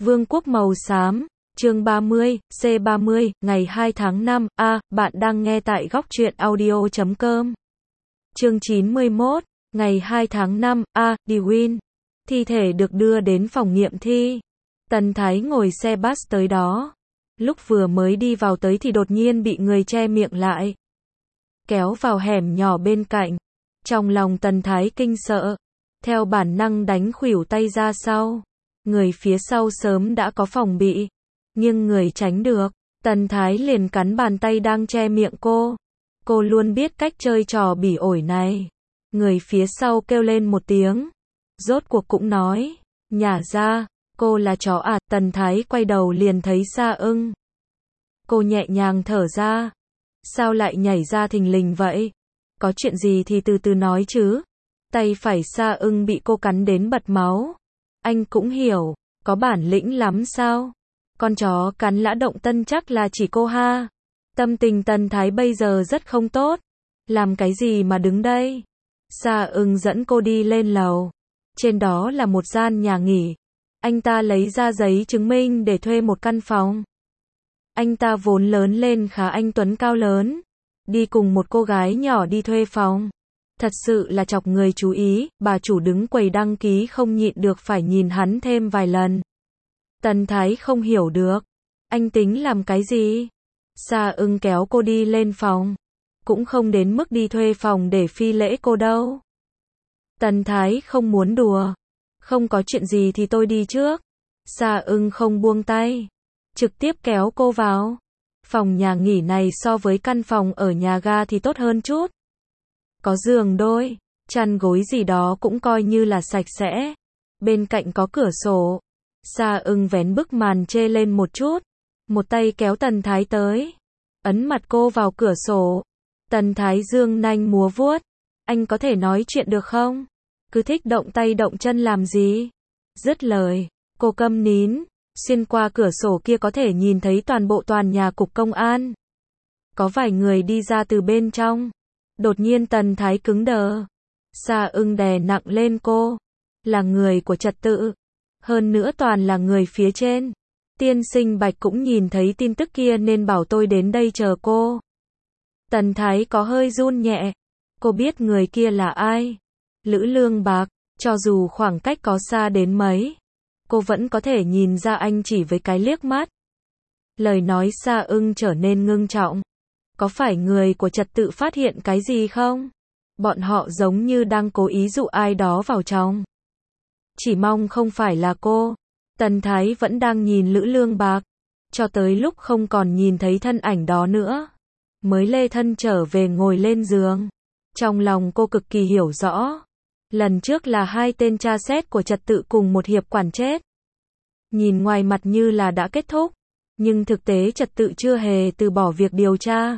Vương quốc màu xám, chương 30, C30, ngày 2 tháng 5, bạn đang nghe tại góc truyện audio.com. Chương 91, ngày 2 tháng 5, Dwayne. Thi thể được đưa đến phòng nghiệm thi. Tần Thái ngồi xe bus tới đó. Lúc vừa mới đi vào tới thì đột nhiên bị người che miệng lại. Kéo vào hẻm nhỏ bên cạnh. Trong lòng Tần Thái kinh sợ. Theo bản năng đánh khuỷu tay ra sau. Người phía sau sớm đã có phòng bị. Nhưng người tránh được. Tần Thái liền cắn bàn tay đang che miệng cô. Cô luôn biết cách chơi trò bỉ ổi này. Người phía sau kêu lên một tiếng. Rốt cuộc cũng nói. Nhả ra. Cô là chó à? Tần Thái quay đầu liền thấy Sa Ưng. Cô nhẹ nhàng thở ra. Sao lại nhảy ra thình lình vậy? Có chuyện gì thì từ từ nói chứ. Tay phải Sa Ưng bị cô cắn đến bật máu. Anh cũng hiểu. Có bản lĩnh lắm sao? Con chó cắn lã động tân chắc là chỉ cô ha. Tâm tình Tần Thái bây giờ rất không tốt. Làm cái gì mà đứng đây? Sa Ưng dẫn cô đi lên lầu. Trên đó là một gian nhà nghỉ. Anh ta lấy ra giấy chứng minh để thuê một căn phòng. Anh ta vốn lớn lên khá anh tuấn cao lớn. Đi cùng một cô gái nhỏ đi thuê phòng. Thật sự là chọc người chú ý, bà chủ đứng quầy đăng ký không nhịn được phải nhìn hắn thêm vài lần. Tần Thái không hiểu được. Anh tính làm cái gì? Sa Ưng kéo cô đi lên phòng. Cũng không đến mức đi thuê phòng để phi lễ cô đâu. Tần Thái không muốn đùa. Không có chuyện gì thì tôi đi trước. Sa Ưng không buông tay. Trực tiếp kéo cô vào. Phòng nhà nghỉ này so với căn phòng ở nhà ga thì tốt hơn chút. Có giường đôi, chăn gối gì đó cũng coi như là sạch sẽ. Bên cạnh có cửa sổ. Sa Ưng vén bức màn chê lên một chút. Một tay kéo Tần Thái tới. Ấn mặt cô vào cửa sổ. Tần Thái dương nanh múa vuốt. Anh có thể nói chuyện được không? Cứ thích động tay động chân làm gì? Dứt lời, cô câm nín. Xuyên qua cửa sổ kia có thể nhìn thấy toàn bộ tòa nhà cục công an. Có vài người đi ra từ bên trong. Đột nhiên Tần Thái cứng đờ. Sa Ưng đè nặng lên cô. Là người của trật tự. Hơn nữa toàn là người phía trên. Tiên sinh Bạch cũng nhìn thấy tin tức kia nên bảo tôi đến đây chờ cô. Tần Thái có hơi run nhẹ. Cô biết người kia là ai? Lữ Lương Bạc. Cho dù khoảng cách có xa đến mấy, cô vẫn có thể nhìn ra anh chỉ với cái liếc mắt. Lời nói Sa Ưng trở nên ngưng trọng. Có phải người của trật tự phát hiện cái gì không? Bọn họ giống như đang cố ý dụ ai đó vào trong. Chỉ mong không phải là cô. Tần Thái vẫn đang nhìn Lữ Lương Bạc. Cho tới lúc không còn nhìn thấy thân ảnh đó nữa. Mới lê thân trở về ngồi lên giường. Trong lòng cô cực kỳ hiểu rõ. Lần trước là hai tên tra xét của trật tự cùng một hiệp quản chết. Nhìn ngoài mặt như là đã kết thúc. Nhưng thực tế trật tự chưa hề từ bỏ việc điều tra.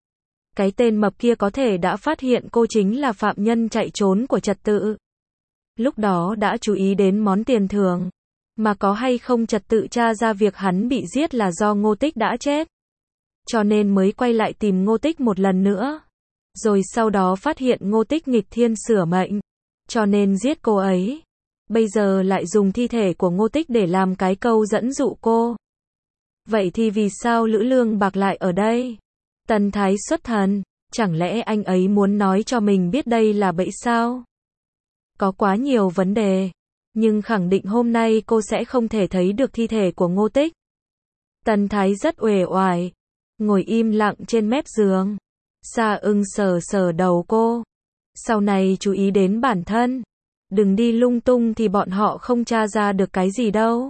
Cái tên mập kia có thể đã phát hiện cô chính là phạm nhân chạy trốn của trật tự. Lúc đó đã chú ý đến món tiền thưởng. Mà có hay không trật tự tra ra việc hắn bị giết là do Ngô Tích đã chết. Cho nên mới quay lại tìm Ngô Tích một lần nữa. Rồi sau đó phát hiện Ngô Tích nghịch thiên sửa mệnh. Cho nên giết cô ấy. Bây giờ lại dùng thi thể của Ngô Tích để làm cái câu dẫn dụ cô. Vậy thì vì sao Lữ Lương Bạc lại ở đây? Tần Thái xuất thần. Chẳng lẽ anh ấy muốn nói cho mình biết đây là bẫy sao? Có quá nhiều vấn đề. Nhưng khẳng định hôm nay cô sẽ không thể thấy được thi thể của Ngô Tích. Tần Thái rất uể oải. Ngồi im lặng trên mép giường. Sa Ưng sờ sờ đầu cô. Sau này chú ý đến bản thân. Đừng đi lung tung thì bọn họ không tra ra được cái gì đâu.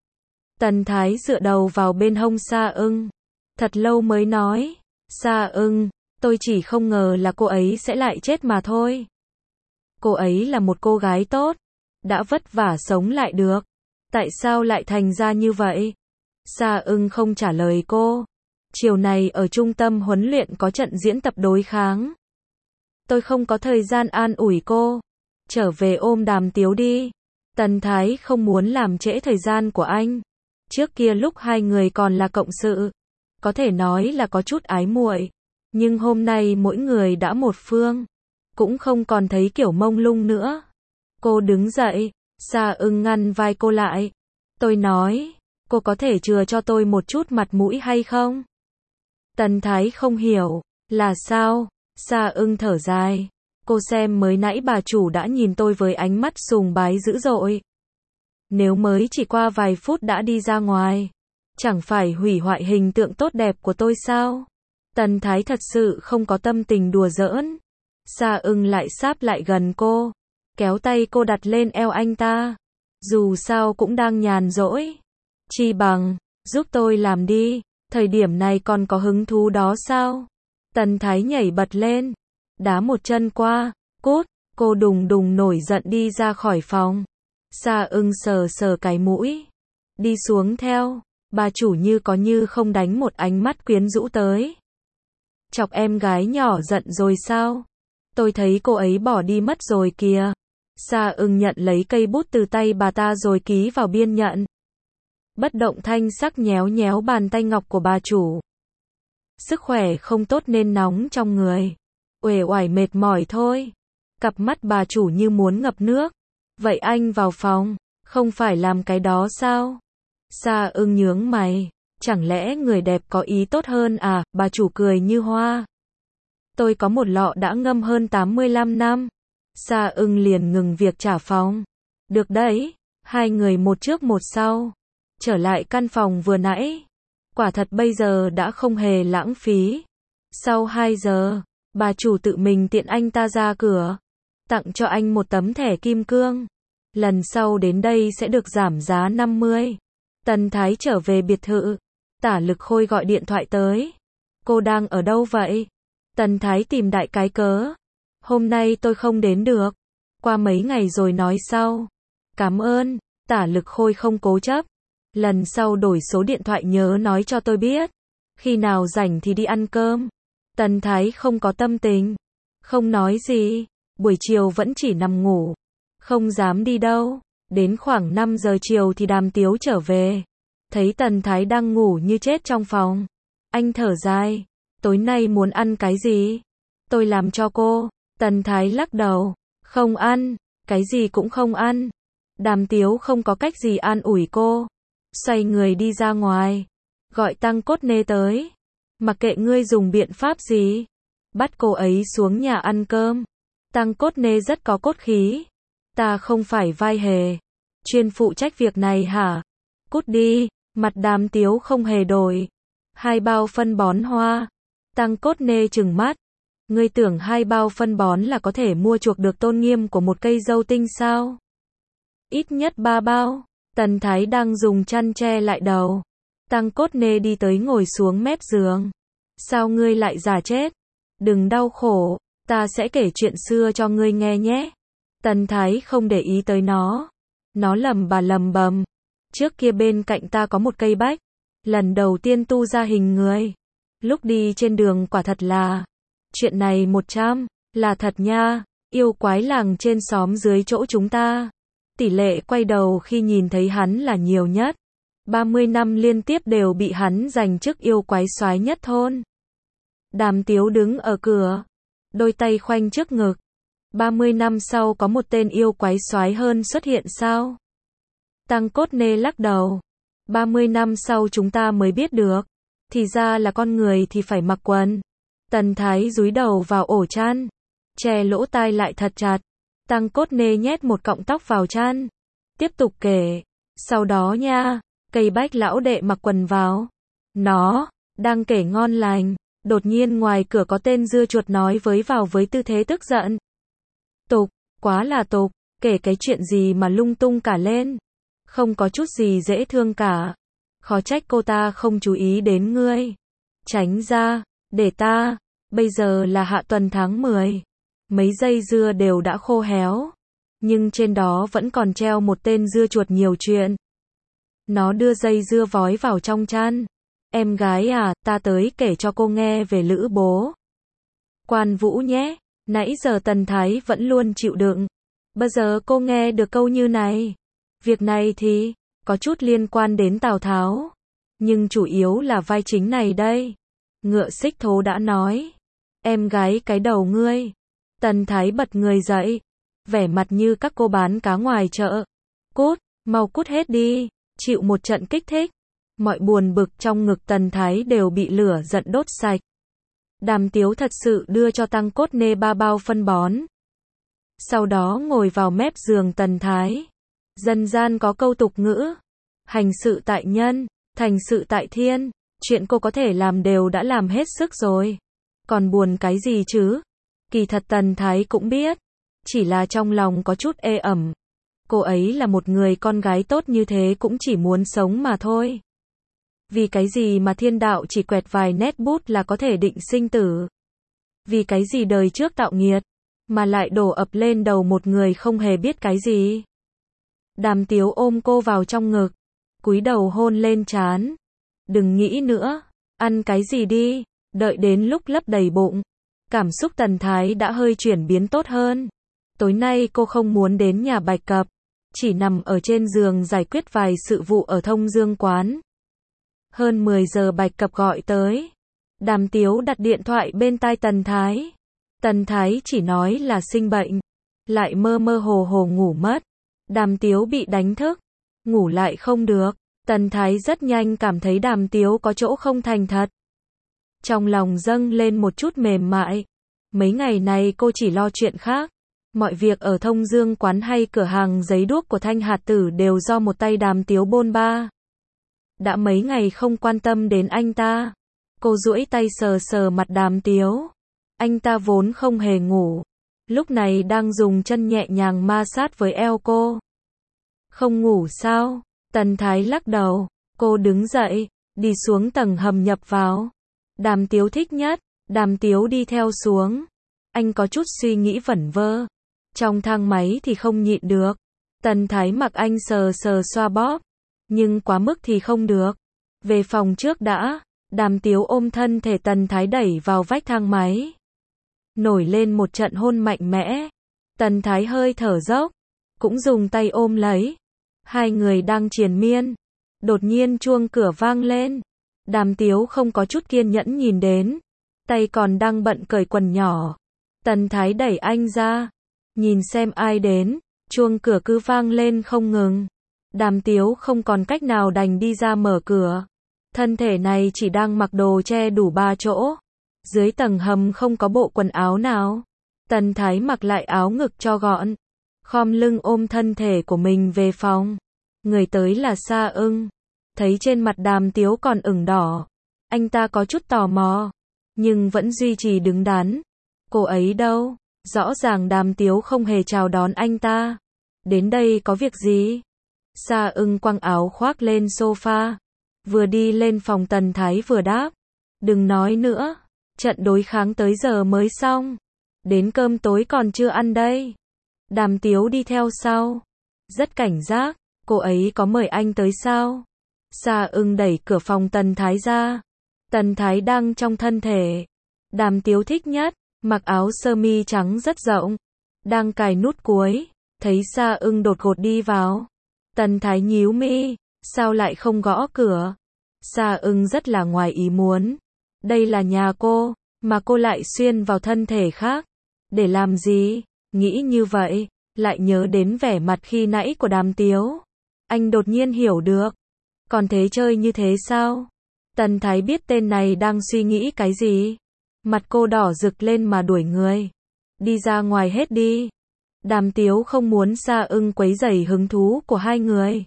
Tần Thái dựa đầu vào bên hông Sa Ưng. Thật lâu mới nói. Sa Ưng, tôi chỉ không ngờ là cô ấy sẽ lại chết mà thôi. Cô ấy là một cô gái tốt. Đã vất vả sống lại được. Tại sao lại thành ra như vậy? Sa Ưng không trả lời cô. Chiều này ở trung tâm huấn luyện có trận diễn tập đối kháng. Tôi không có thời gian an ủi cô. Trở về ôm Đàm Tiếu đi. Tần Thái không muốn làm trễ thời gian của anh. Trước kia lúc hai người còn là cộng sự, có thể nói là có chút ái muội. Nhưng hôm nay mỗi người đã một phương. Cũng không còn thấy kiểu mông lung nữa. Cô đứng dậy. Sa Ưng ngăn vai cô lại. Tôi nói, cô có thể chừa cho tôi một chút mặt mũi hay không? Tần Thái không hiểu, là sao? Sa Ưng thở dài. Cô xem mới nãy bà chủ đã nhìn tôi với ánh mắt sùng bái dữ dội. Nếu mới chỉ qua vài phút đã đi ra ngoài, chẳng phải hủy hoại hình tượng tốt đẹp của tôi sao? Tần Thái thật sự không có tâm tình đùa giỡn. Sa Ưng lại sáp lại gần cô, kéo tay cô đặt lên eo anh ta. Dù sao cũng đang nhàn rỗi. Chi bằng, giúp tôi làm đi, thời điểm này còn có hứng thú đó sao? Tần Thái nhảy bật lên, đá một chân qua, cút, cô đùng đùng nổi giận đi ra khỏi phòng. Sa Ưng sờ sờ cái mũi, đi xuống theo, bà chủ như có như không đánh một ánh mắt quyến rũ tới. Chọc em gái nhỏ giận rồi sao? Tôi thấy cô ấy bỏ đi mất rồi kìa. Sa Ưng nhận lấy cây bút từ tay bà ta rồi ký vào biên nhận. Bất động thanh sắc nhéo nhéo bàn tay ngọc của bà chủ. Sức khỏe không tốt nên nóng trong người. Uể oải mệt mỏi thôi. Cặp mắt bà chủ như muốn ngập nước. Vậy anh vào phòng, không phải làm cái đó sao? Sa Ưng nhướng mày. Chẳng lẽ người đẹp có ý tốt hơn à? Bà chủ cười như hoa. Tôi có một lọ đã ngâm hơn 85 năm. Sa Ưng liền ngừng việc trả phòng. Được đấy, hai người một trước một sau. Trở lại căn phòng vừa nãy. Quả thật bây giờ đã không hề lãng phí. Sau 2 giờ, bà chủ tự mình tiện anh ta ra cửa. Tặng cho anh một tấm thẻ kim cương. Lần sau đến đây sẽ được giảm giá 50. Tần Thái trở về biệt thự. Tả Lực Khôi gọi điện thoại tới. Cô đang ở đâu vậy? Tần Thái tìm đại cái cớ. Hôm nay tôi không đến được. Qua mấy ngày rồi nói sau. Cảm ơn. Tả Lực Khôi không cố chấp. Lần sau đổi số điện thoại nhớ nói cho tôi biết. Khi nào rảnh thì đi ăn cơm. Tần Thái không có tâm tình. Không nói gì. Buổi chiều vẫn chỉ nằm ngủ. Không dám đi đâu. Đến khoảng 5 giờ chiều thì Đàm Tiếu trở về. Thấy Tần Thái đang ngủ như chết trong phòng. Anh thở dài. Tối nay muốn ăn cái gì? Tôi làm cho cô. Tần Thái lắc đầu. Không ăn. Cái gì cũng không ăn. Đàm Tiếu không có cách gì an ủi cô. Xoay người đi ra ngoài. Gọi Tăng Cốt Nê tới. Mặc kệ ngươi dùng biện pháp gì. Bắt cô ấy xuống nhà ăn cơm. Tăng Cốt Nê rất có cốt khí. Ta không phải vai hề. Chuyên phụ trách việc này hả? Cút đi. Mặt Đàm Tiếu không hề đổi. 2 bao phân bón hoa. Tăng Cốt Nê trừng mắt. Ngươi tưởng 2 bao phân bón là có thể mua chuộc được tôn nghiêm của một cây dâu tinh sao? Ít nhất 3 bao. Tần Thái đang dùng chăn che lại đầu. Tăng Cốt Nê đi tới ngồi xuống mép giường. Sao ngươi lại giả chết? Đừng đau khổ, ta sẽ kể chuyện xưa cho ngươi nghe nhé. Tần Thái không để ý tới nó. Nó lầm bầm. Trước kia bên cạnh ta có một cây bách. Lần đầu tiên tu ra hình người. Lúc đi trên đường quả thật là. Chuyện này 100, là thật nha. Yêu quái làng trên xóm dưới chỗ chúng ta. Tỷ lệ quay đầu khi nhìn thấy hắn là nhiều nhất. 30 năm liên tiếp đều bị hắn giành chức yêu quái soái nhất thôn. Đàm Tiếu đứng ở cửa. Đôi tay khoanh trước ngực. 30 năm sau có một tên yêu quái soái hơn xuất hiện sao? Tăng Cốt Nê lắc đầu. 30 năm sau chúng ta mới biết được. Thì ra là con người thì phải mặc quần. Tần Thái dúi đầu vào ổ chăn. Che lỗ tai lại thật chặt. Tăng Cốt Nê nhét một cọng tóc vào chăn. Tiếp tục kể. Sau đó nha, cây bách lão đệ mặc quần vào. Nó, đang kể ngon lành. Đột nhiên ngoài cửa có tên dưa chuột nói vào với tư thế tức giận. Tục, quá là tục, kể cái chuyện gì mà lung tung cả lên. Không có chút gì dễ thương cả. Khó trách cô ta không chú ý đến ngươi. Tránh ra, để ta, bây giờ là hạ tuần tháng 10. Mấy dây dưa đều đã khô héo. Nhưng trên đó vẫn còn treo một tên dưa chuột nhiều chuyện. Nó đưa dây dưa vói vào trong chăn. Em gái à, ta tới kể cho cô nghe về Lữ bố. Quan Vũ nhé. Nãy giờ Tần Thái vẫn luôn chịu đựng. Bây giờ cô nghe được câu như này. Việc này thì, có chút liên quan đến Tào Tháo. Nhưng chủ yếu là vai chính này đây. Ngựa Xích Thố đã nói. Em gái cái đầu ngươi. Tần Thái bật người dậy. Vẻ mặt như các cô bán cá ngoài chợ. Cút, mau cút hết đi. chịu một trận kích thích. Mọi buồn bực trong ngực Tần Thái đều bị lửa giận đốt sạch. Đàm Tiếu thật sự đưa cho Tăng Cốt Nê 3 bao phân bón. Sau đó ngồi vào mép giường Tần Thái. Dân gian có câu tục ngữ, hành sự tại nhân, thành sự tại thiên. Chuyện cô có thể làm đều đã làm hết sức rồi. Còn buồn cái gì chứ? Kỳ thật Tần Thái cũng biết. Chỉ là trong lòng có chút ê ẩm. Cô ấy là một người con gái tốt như thế cũng chỉ muốn sống mà thôi. Vì cái gì mà thiên đạo chỉ quẹt vài nét bút là có thể định sinh tử? Vì cái gì đời trước tạo nghiệt, mà lại đổ ập lên đầu một người không hề biết cái gì? Đàm Tiếu ôm cô vào trong ngực, cúi đầu hôn lên trán. Đừng nghĩ nữa, ăn cái gì đi, đợi đến lúc lấp đầy bụng. Cảm xúc Tần Thái đã hơi chuyển biến tốt hơn. Tối nay cô không muốn đến nhà Bạch Cập, chỉ nằm ở trên giường giải quyết vài sự vụ ở Thông Dương quán. Hơn 10 giờ Bạch Cập gọi tới. Đàm Tiếu đặt điện thoại bên tai Tần Thái. Tần Thái chỉ nói là sinh bệnh, lại mơ mơ hồ hồ ngủ mất. Đàm Tiếu bị đánh thức, ngủ lại không được. Tần Thái rất nhanh cảm thấy Đàm Tiếu có chỗ không thành thật. Trong lòng dâng lên một chút mềm mại. Mấy ngày này cô chỉ lo chuyện khác. Mọi việc ở Thông Dương quán hay cửa hàng giấy đuốc của Thanh Hạt Tử đều do một tay Đàm Tiếu bôn ba. Đã mấy ngày không quan tâm đến anh ta. Cô duỗi tay sờ sờ mặt Đàm Tiếu. Anh ta vốn không hề ngủ. Lúc này đang dùng chân nhẹ nhàng ma sát với eo cô. Không ngủ sao? Tần Thái lắc đầu. Cô đứng dậy, đi xuống tầng hầm nhập vào. Đàm Tiếu thích nhất. Đàm Tiếu đi theo xuống. Anh có chút suy nghĩ vẩn vơ. Trong thang máy thì không nhịn được. Tần Thái mặc anh sờ sờ xoa bóp. Nhưng quá mức thì không được. Về phòng trước đã. Đàm Tiếu ôm thân thể Tần Thái đẩy vào vách thang máy. Nổi lên một trận hôn mạnh mẽ. Tần Thái hơi thở dốc. Cũng dùng tay ôm lấy. Hai người đang triền miên. Đột nhiên chuông cửa vang lên. Đàm Tiếu không có chút kiên nhẫn nhìn đến. Tay còn đang bận cởi quần nhỏ. Tần Thái đẩy anh ra. Nhìn xem ai đến. Chuông cửa cứ vang lên không ngừng. Đàm Tiếu không còn cách nào đành đi ra mở cửa. Thân thể này chỉ đang mặc đồ che đủ 3 chỗ. Dưới tầng hầm không có bộ quần áo nào. Tần Thái mặc lại áo ngực cho gọn. Khom lưng ôm thân thể của mình về phòng. Người tới là Sa Ưng. Thấy trên mặt Đàm Tiếu còn ửng đỏ. Anh ta có chút tò mò. Nhưng vẫn duy trì đứng đắn. Cô ấy đâu? Rõ ràng Đàm Tiếu không hề chào đón anh ta. Đến đây có việc gì? Sa Ưng quăng áo khoác lên sofa. Vừa đi lên phòng Tần Thái vừa đáp. Đừng nói nữa. Trận đối kháng tới giờ mới xong. Đến cơm tối còn chưa ăn đây. Đàm Tiếu đi theo sau. Rất cảnh giác. Cô ấy có mời anh tới sao? Sa Ưng đẩy cửa phòng Tần Thái ra. Tần Thái đang trong thân thể. Đàm Tiếu thích nhất. Mặc áo sơ mi trắng rất rộng. Đang cài nút cuối. Thấy Sa Ưng đột ngột đi vào. Tần Thái nhíu mi. Sao lại không gõ cửa? Sa Ưng rất là ngoài ý muốn. Đây là nhà cô. Mà cô lại xuyên vào thân thể khác. Để làm gì? Nghĩ như vậy. Lại nhớ đến vẻ mặt khi nãy của Đàm Tiếu. Anh đột nhiên hiểu được. Còn thế chơi như thế sao? Tần Thái biết tên này đang suy nghĩ cái gì. Mặt cô đỏ rực lên mà đuổi người. Đi ra ngoài hết đi. Đàm Tiếu không muốn Sa Ưng quấy rầy hứng thú của hai người.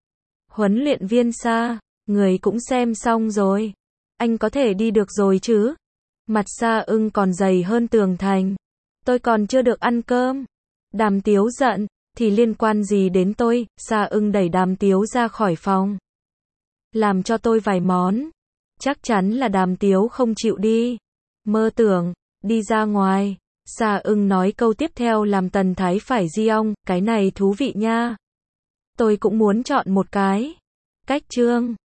Huấn luyện viên Sa, người cũng xem xong rồi. Anh có thể đi được rồi chứ? Mặt Sa Ưng còn dày hơn tường thành. Tôi còn chưa được ăn cơm. Đàm Tiếu giận, thì liên quan gì đến tôi? Sa Ưng đẩy Đàm Tiếu ra khỏi phòng. Làm cho tôi vài món. Chắc chắn là Đàm Tiếu không chịu đi. Mơ tưởng, đi ra ngoài. Sa Ưng nói câu tiếp theo làm Tần Thái phải di ong, cái này thú vị nha. Tôi cũng muốn chọn một cái. Cách chương